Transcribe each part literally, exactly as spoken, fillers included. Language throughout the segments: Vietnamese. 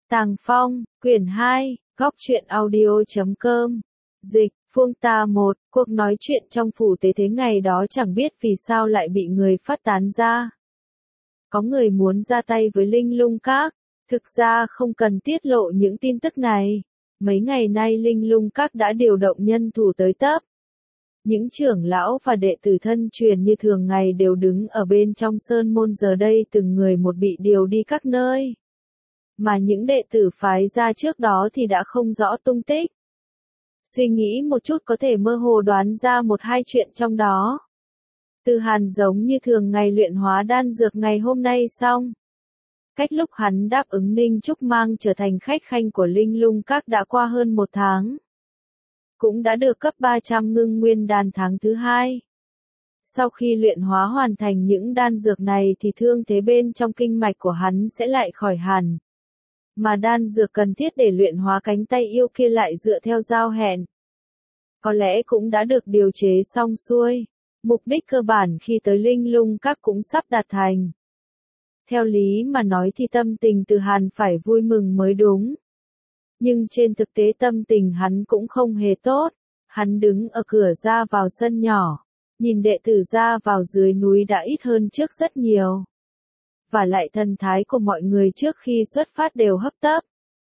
Tàng Phong, quyển hai, góc truyện audio chấm com. Dịch, Phương Ta một, cuộc nói chuyện trong phủ tế thế ngày đó chẳng biết vì sao lại bị người phát tán ra. Có người muốn ra tay với Linh Lung Các, thực ra không cần tiết lộ những tin tức này. Mấy ngày nay Linh Lung Các đã điều động nhân thủ tới tấp. Những trưởng lão và đệ tử thân truyền như thường ngày đều đứng ở bên trong sơn môn, giờ đây từng người một bị điều đi các nơi. Mà những đệ tử phái ra trước đó thì đã không rõ tung tích. Suy nghĩ một chút có thể mơ hồ đoán ra một hai chuyện trong đó. Từ Hàn giống như thường ngày luyện hóa đan dược ngày hôm nay xong. Cách lúc hắn đáp ứng Ninh Trúc Mang trở thành khách khanh của Linh Lung Các đã qua hơn một tháng. Cũng đã được cấp ba trăm ngưng nguyên đan tháng thứ hai. Sau khi luyện hóa hoàn thành những đan dược này thì thương thế bên trong kinh mạch của hắn sẽ lại khỏi hẳn. Mà đan dược cần thiết để luyện hóa cánh tay yêu kia lại dựa theo giao hẹn. Có lẽ cũng đã được điều chế xong xuôi. Mục đích cơ bản khi tới Linh Lung Các cũng sắp đạt thành. Theo lý mà nói thì tâm tình Từ Hàn phải vui mừng mới đúng. Nhưng trên thực tế tâm tình hắn cũng không hề tốt. Hắn đứng ở cửa ra vào sân nhỏ. Nhìn đệ tử ra vào dưới núi đã ít hơn trước rất nhiều. Và lại thần thái của mọi người trước khi xuất phát đều hấp tấp.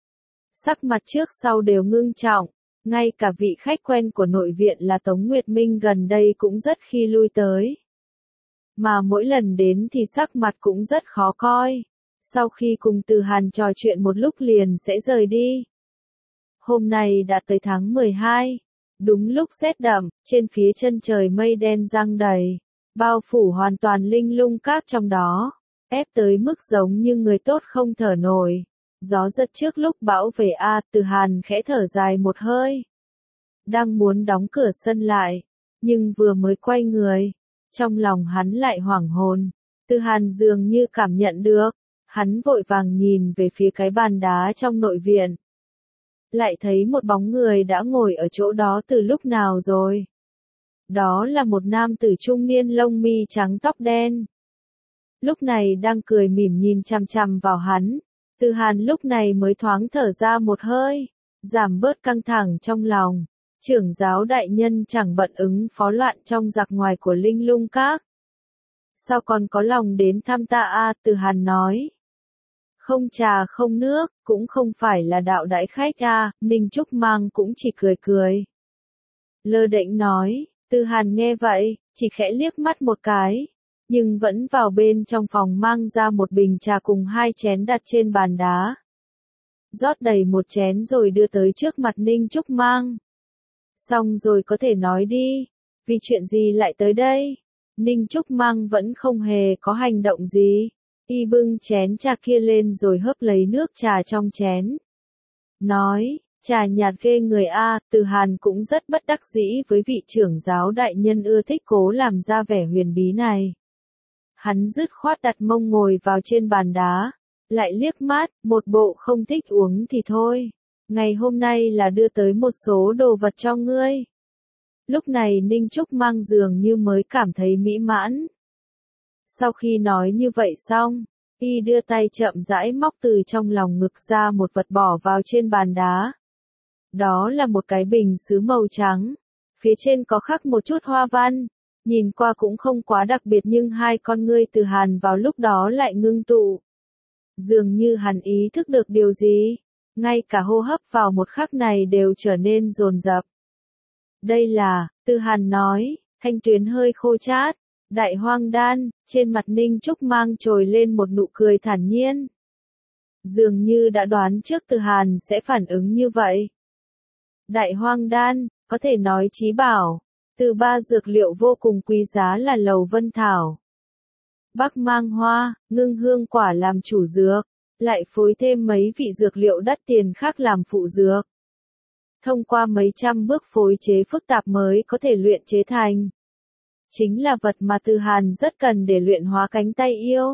Sắc mặt trước sau đều ngưng trọng. Ngay cả vị khách quen của nội viện là Tống Nguyệt Minh gần đây cũng rất khi lui tới. Mà mỗi lần đến thì sắc mặt cũng rất khó coi. Sau khi cùng Từ Hàn trò chuyện một lúc liền sẽ rời đi. Hôm nay đã tới tháng mười hai. Đúng lúc rét đậm, trên phía chân trời mây đen giăng đầy. Bao phủ hoàn toàn Linh Lung Các trong đó. Ép tới mức giống như người tốt không thở nổi. Gió giật trước lúc bão về a, à, Từ Hàn khẽ thở dài một hơi. Đang muốn đóng cửa sân lại. Nhưng vừa mới quay người. Trong lòng hắn lại hoảng hồn. Từ Hàn dường như cảm nhận được. Hắn vội vàng nhìn về phía cái bàn đá trong nội viện. Lại thấy một bóng người đã ngồi ở chỗ đó từ lúc nào rồi. Đó là một nam tử trung niên lông mi trắng tóc đen. Lúc này đang cười mỉm nhìn chằm chằm vào hắn. Từ Hàn lúc này mới thoáng thở ra một hơi. Giảm bớt căng thẳng trong lòng. Trưởng giáo đại nhân chẳng bận ứng phó loạn trong giặc ngoài của Linh Lung Các. Sao còn có lòng đến thăm ta a, à, Từ Hàn nói. Không trà không nước, cũng không phải là đạo đãi khách a, à, Ninh Trúc Mang cũng chỉ cười cười. Lơ đễnh nói, Từ Hàn nghe vậy, chỉ khẽ liếc mắt một cái, nhưng vẫn vào bên trong phòng mang ra một bình trà cùng hai chén đặt trên bàn đá. Rót đầy một chén rồi đưa tới trước mặt Ninh Trúc Mang. Xong rồi có thể nói đi, vì chuyện gì lại tới đây? Ninh Trúc Mang vẫn không hề có hành động gì. Y bưng chén trà kia lên rồi hớp lấy nước trà trong chén. Nói, trà nhạt ghê người a, Từ Hàn cũng rất bất đắc dĩ với vị trưởng giáo đại nhân ưa thích cố làm ra vẻ huyền bí này. Hắn dứt khoát đặt mông ngồi vào trên bàn đá, lại liếc mắt, một bộ không thích uống thì thôi. Ngày hôm nay là đưa tới một số đồ vật cho ngươi. Lúc này Ninh Trúc Mang dường như mới cảm thấy mỹ mãn. Sau khi nói như vậy xong, y đưa tay chậm rãi móc từ trong lòng ngực ra một vật bỏ vào trên bàn đá. Đó là một cái bình sứ màu trắng. Phía trên có khắc một chút hoa văn. Nhìn qua cũng không quá đặc biệt nhưng hai con ngươi Từ Hàn vào lúc đó lại ngưng tụ. Dường như hắn ý thức được điều gì. Ngay cả hô hấp vào một khắc này đều trở nên dồn dập. Đây là, Từ Hàn nói, thanh tuyến hơi khô chát. Đại hoang đan, trên mặt Ninh Trúc Mang trồi lên một nụ cười thản nhiên. Dường như đã đoán trước Từ Hàn sẽ phản ứng như vậy. Đại hoang đan, có thể nói chí bảo, từ ba dược liệu vô cùng quý giá là lầu vân thảo. Bắc mang hoa, ngưng hương quả làm chủ dược, lại phối thêm mấy vị dược liệu đắt tiền khác làm phụ dược. Thông qua mấy trăm bước phối chế phức tạp mới có thể luyện chế thành. Chính là vật mà Từ Hàn rất cần để luyện hóa cánh tay yêu.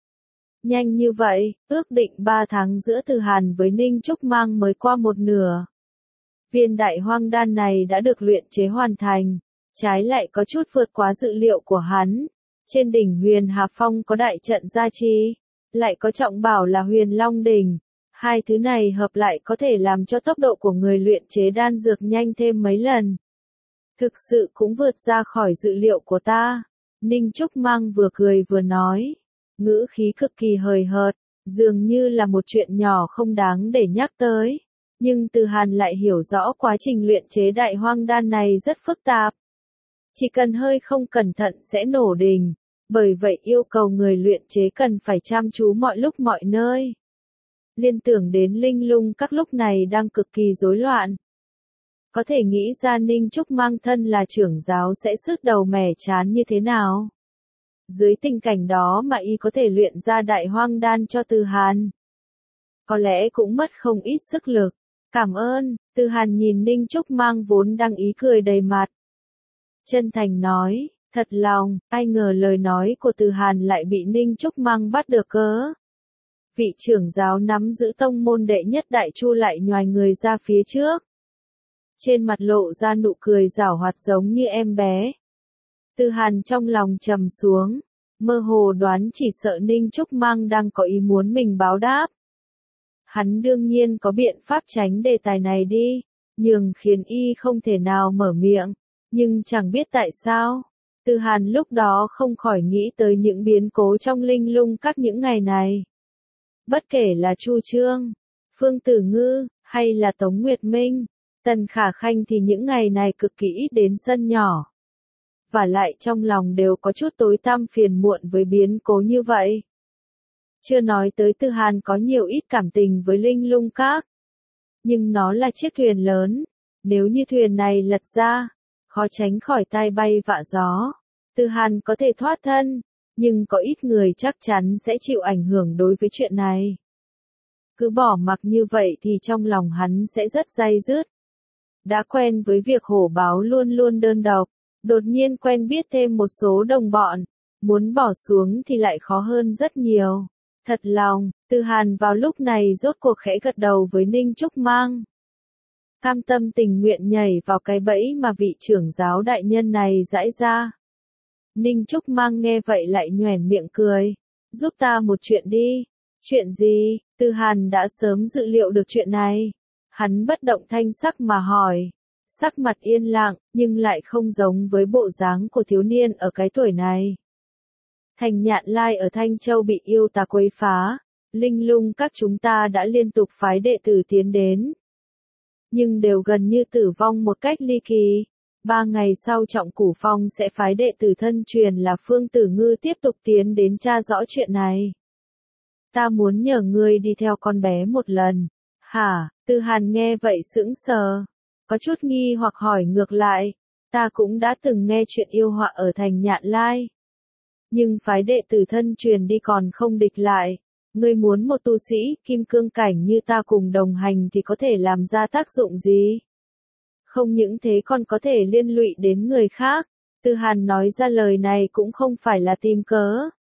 Nhanh như vậy, ước định ba tháng giữa Từ Hàn với Ninh Trúc Mang mới qua một nửa. Viên đại hoang đan này đã được luyện chế hoàn thành, trái lại có chút vượt quá dự liệu của hắn. Trên đỉnh Huyền Hà Phong có đại trận gia trì, lại có trọng bảo là Huyền Long đỉnh, Hai thứ này hợp lại có thể làm cho tốc độ của người luyện chế đan dược nhanh thêm mấy lần. Thực sự cũng vượt ra khỏi dự liệu của ta. Ninh Trúc Mang vừa cười vừa nói. Ngữ khí cực kỳ hời hợt, dường như là một chuyện nhỏ không đáng để nhắc tới. Nhưng Từ Hàn lại hiểu rõ quá trình luyện chế đại hoang đan này rất phức tạp. Chỉ cần hơi không cẩn thận sẽ nổ đình. Bởi vậy yêu cầu người luyện chế cần phải chăm chú mọi lúc mọi nơi. Liên tưởng đến Linh Lung các lúc này đang cực kỳ rối loạn. Có thể nghĩ ra Ninh Trúc Mang thân là trưởng giáo sẽ sứt đầu mẻ chán như thế nào. Dưới tình cảnh đó mà y có thể luyện ra đại hoang đan cho Từ Hàn. Có lẽ cũng mất không ít sức lực. Cảm ơn, Từ Hàn nhìn Ninh Trúc Mang vốn đang ý cười đầy mặt. Chân thành nói, thật lòng, ai ngờ lời nói của Từ Hàn lại bị Ninh Trúc Mang bắt được cớ. Vị trưởng giáo nắm giữ tông môn đệ nhất Đại Chu lại nhoài người ra phía trước. Trên mặt lộ ra nụ cười giảo hoạt giống như em bé. Từ Hàn trong lòng trầm xuống, mơ hồ đoán chỉ sợ Ninh Trúc Mang đang có ý muốn mình báo đáp. Hắn đương nhiên có biện pháp tránh đề tài này đi, nhưng khiến y không thể nào mở miệng, nhưng chẳng biết tại sao. Từ Hàn lúc đó không khỏi nghĩ tới những biến cố trong Linh Lung các những ngày này. Bất kể là Chu Trương, Phương Tử Ngư, hay là Tống Nguyệt Minh, Tần Khả Khanh thì những ngày này cực kỳ ít đến sân nhỏ. Và lại trong lòng đều có chút tối tăm phiền muộn với biến cố như vậy. Chưa nói tới Từ Hàn có nhiều ít cảm tình với Linh Lung Các. Nhưng nó là chiếc thuyền lớn, nếu như thuyền này lật ra, khó tránh khỏi tai bay vạ gió. Từ Hàn có thể thoát thân, nhưng có ít người chắc chắn sẽ chịu ảnh hưởng đối với chuyện này. Cứ bỏ mặc như vậy thì trong lòng hắn sẽ rất day dứt. Đã quen với việc hổ báo luôn luôn đơn độc, đột nhiên quen biết thêm một số đồng bọn, muốn bỏ xuống thì lại khó hơn rất nhiều. Thật lòng, Từ Hàn vào lúc này rốt cuộc khẽ gật đầu với Ninh Trúc Mang. Cam tâm tình nguyện nhảy vào cái bẫy mà vị trưởng giáo đại nhân này giãi ra. Ninh Trúc Mang nghe vậy lại nhoẻn miệng cười. Giúp ta một chuyện đi. Chuyện gì? Từ Hàn đã sớm dự liệu được chuyện này. Hắn bất động thanh sắc mà hỏi. Sắc mặt yên lặng, nhưng lại không giống với bộ dáng của thiếu niên ở cái tuổi này. Thành Nhạn Lai ở Thanh Châu bị yêu tà quấy phá. Linh Lung các chúng ta đã liên tục phái đệ tử tiến đến. Nhưng đều gần như tử vong một cách ly kỳ. Ba ngày sau Trọng Cửu Phong sẽ phái đệ tử thân truyền là Phương Tử Ngư tiếp tục tiến đến tra rõ chuyện này. Ta muốn nhờ ngươi đi theo con bé một lần. Hả? Từ Hàn nghe vậy sững sờ. Có chút nghi hoặc hỏi ngược lại. Ta cũng đã từng nghe chuyện yêu họa ở Thành Nhạn Lai. Nhưng phái đệ tử thân truyền đi còn không địch lại. Ngươi muốn một tu sĩ kim cương cảnh như ta cùng đồng hành thì có thể làm ra tác dụng gì? Không những thế còn có thể liên lụy đến người khác. Từ Hàn nói ra lời này cũng không phải là tìm cớ.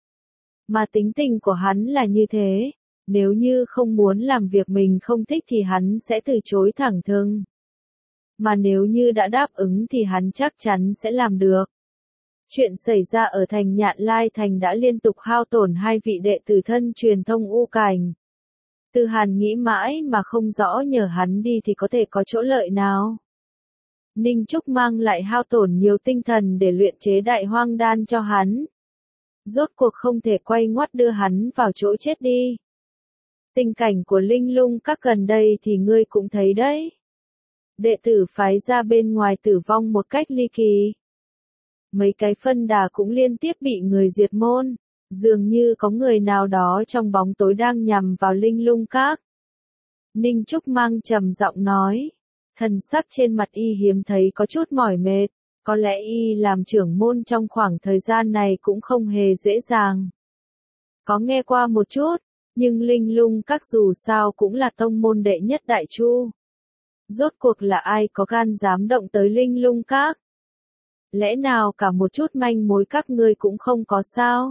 Mà tính tình của hắn là như thế. Nếu như không muốn làm việc mình không thích thì hắn sẽ từ chối thẳng thừng. Mà nếu như đã đáp ứng thì hắn chắc chắn sẽ làm được. Chuyện xảy ra ở Thành Nhạn Lai Thành đã liên tục hao tổn hai vị đệ tử thân truyền thông u cảnh. Từ Hàn nghĩ mãi mà không rõ nhờ hắn đi thì có thể có chỗ lợi nào. Ninh Trúc Mang lại hao tổn nhiều tinh thần để luyện chế đại hoang đan cho hắn. Rốt cuộc không thể quay ngoắt đưa hắn vào chỗ chết đi. Tình cảnh của Linh Lung các gần đây thì ngươi cũng thấy đấy. Đệ tử phái ra bên ngoài tử vong một cách ly kỳ. Mấy cái phân đà cũng liên tiếp bị người diệt môn. Dường như có người nào đó trong bóng tối đang nhằm vào Linh Lung các. Ninh Trúc Mang trầm giọng nói. Thần sắc trên mặt y hiếm thấy có chút mỏi mệt. Có lẽ y làm trưởng môn trong khoảng thời gian này cũng không hề dễ dàng. Có nghe qua một chút, nhưng Linh Lung các dù sao cũng là tông môn đệ nhất Đại Chu. Rốt cuộc là ai có gan dám động tới Linh Lung các? Lẽ nào cả một chút manh mối các ngươi cũng không có sao?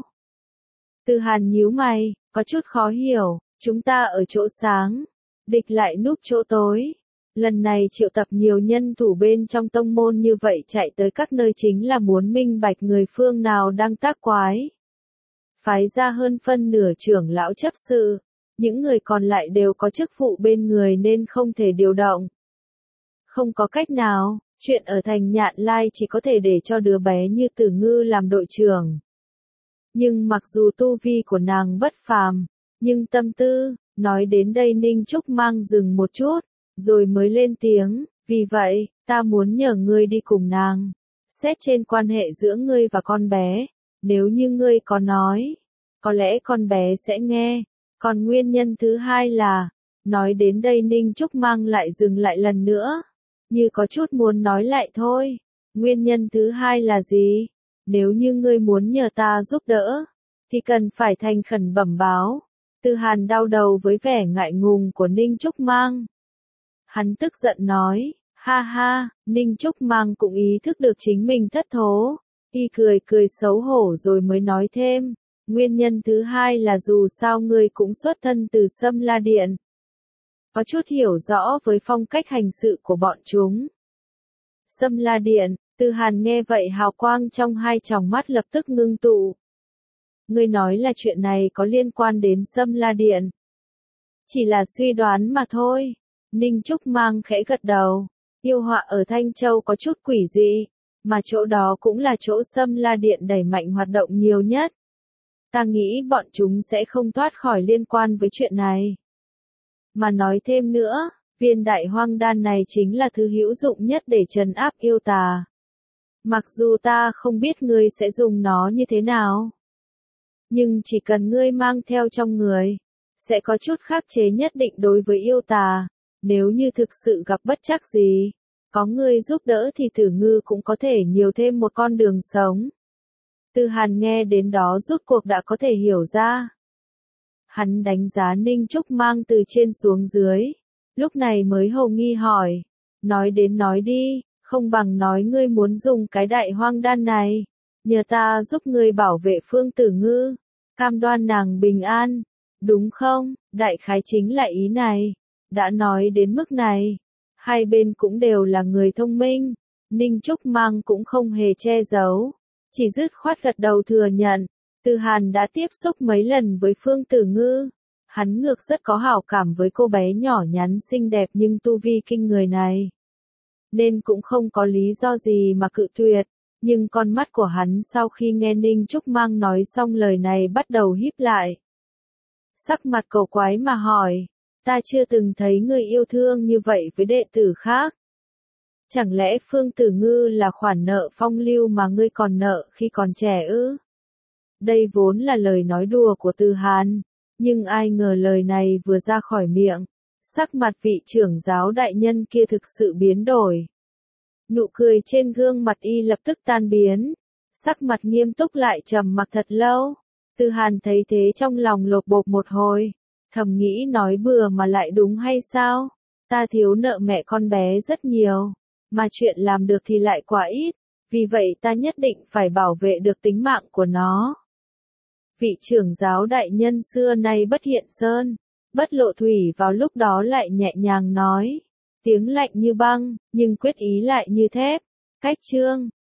Từ Hàn nhíu mày, có chút khó hiểu, chúng ta ở chỗ sáng, địch lại núp chỗ tối. Lần này triệu tập nhiều nhân thủ bên trong tông môn như vậy chạy tới các nơi chính là muốn minh bạch người phương nào đang tác quái. Phái ra hơn phân nửa trưởng lão chấp sự, những người còn lại đều có chức vụ bên người nên không thể điều động. Không có cách nào, chuyện ở thành Nhạn Lai chỉ có thể để cho đứa bé như Tử Ngư làm đội trưởng. Nhưng mặc dù tu vi của nàng bất phàm, nhưng tâm tư, nói đến đây Ninh Trúc Mang dừng một chút, rồi mới lên tiếng, vì vậy, ta muốn nhờ ngươi đi cùng nàng. Xét trên quan hệ giữa ngươi và con bé, nếu như ngươi có nói, có lẽ con bé sẽ nghe. Còn nguyên nhân thứ hai là, nói đến đây Ninh Trúc Mang lại dừng lại lần nữa, như có chút muốn nói lại thôi. Nguyên nhân thứ hai là gì? Nếu như ngươi muốn nhờ ta giúp đỡ, thì cần phải thành khẩn bẩm báo. Tư Hàn đau đầu với vẻ ngại ngùng của Ninh Trúc Mang. Hắn tức giận nói, ha ha, Ninh Trúc Mang cũng ý thức được chính mình thất thố. Y cười cười xấu hổ rồi mới nói thêm, nguyên nhân thứ hai là dù sao ngươi cũng xuất thân từ Sâm La Điện. Có chút hiểu rõ với phong cách hành sự của bọn chúng. Sâm La Điện, Tư Hàn nghe vậy hào quang trong hai tròng mắt lập tức ngưng tụ. Ngươi nói là chuyện này có liên quan đến Sâm La Điện. Chỉ là suy đoán mà thôi. Ninh Trúc Mang khẽ gật đầu. Yêu họa ở Thanh Châu có chút quỷ dị, mà chỗ đó cũng là chỗ Sâm La Điện đẩy mạnh hoạt động nhiều nhất. Ta nghĩ bọn chúng sẽ không thoát khỏi liên quan với chuyện này. Mà nói thêm nữa, viên đại hoang đan này chính là thứ hữu dụng nhất để trấn áp yêu tà. Mặc dù ta không biết ngươi sẽ dùng nó như thế nào, nhưng chỉ cần ngươi mang theo trong người, sẽ có chút khắc chế nhất định đối với yêu tà. Nếu như thực sự gặp bất trắc gì, có ngươi giúp đỡ thì Tử Ngư cũng có thể nhiều thêm một con đường sống. Tư Hàn nghe đến đó rút cuộc đã có thể hiểu ra. Hắn đánh giá Ninh Trúc Mang từ trên xuống dưới, lúc này mới hồ nghi hỏi, nói đến nói đi, không bằng nói ngươi muốn dùng cái đại hoang đan này, nhờ ta giúp ngươi bảo vệ Phương Tử Ngư, cam đoan nàng bình an, đúng không? Đại khái chính là ý này. Đã nói đến mức này, hai bên cũng đều là người thông minh, Ninh Trúc Mang cũng không hề che giấu, chỉ dứt khoát gật đầu thừa nhận. Tư Hàn đã tiếp xúc mấy lần với Phương Tử Ngư, hắn ngược rất có hảo cảm với cô bé nhỏ nhắn xinh đẹp nhưng tu vi kinh người này, nên cũng không có lý do gì mà cự tuyệt. Nhưng con mắt của hắn sau khi nghe Ninh Trúc Mang nói xong lời này bắt đầu híp lại. Sắc mặt cầu quái mà hỏi, ta chưa từng thấy người yêu thương như vậy với đệ tử khác. Chẳng lẽ Phương Tử Ngư là khoản nợ phong lưu mà ngươi còn nợ khi còn trẻ ư? Đây vốn là lời nói đùa của Tư Hàn, nhưng ai ngờ lời này vừa ra khỏi miệng, sắc mặt vị trưởng giáo đại nhân kia thực sự biến đổi. Nụ cười trên gương mặt y lập tức tan biến, sắc mặt nghiêm túc lại trầm mặc thật lâu. Tư Hàn thấy thế trong lòng lột bột một hồi, thầm nghĩ nói bừa mà lại đúng hay sao? Ta thiếu nợ mẹ con bé rất nhiều, mà chuyện làm được thì lại quá ít, vì vậy ta nhất định phải bảo vệ được tính mạng của nó. Vị trưởng giáo đại nhân xưa nay bất hiện sơn, bất lộ thủy vào lúc đó lại nhẹ nhàng nói, tiếng lạnh như băng, nhưng quyết ý lại như thép. Cách chương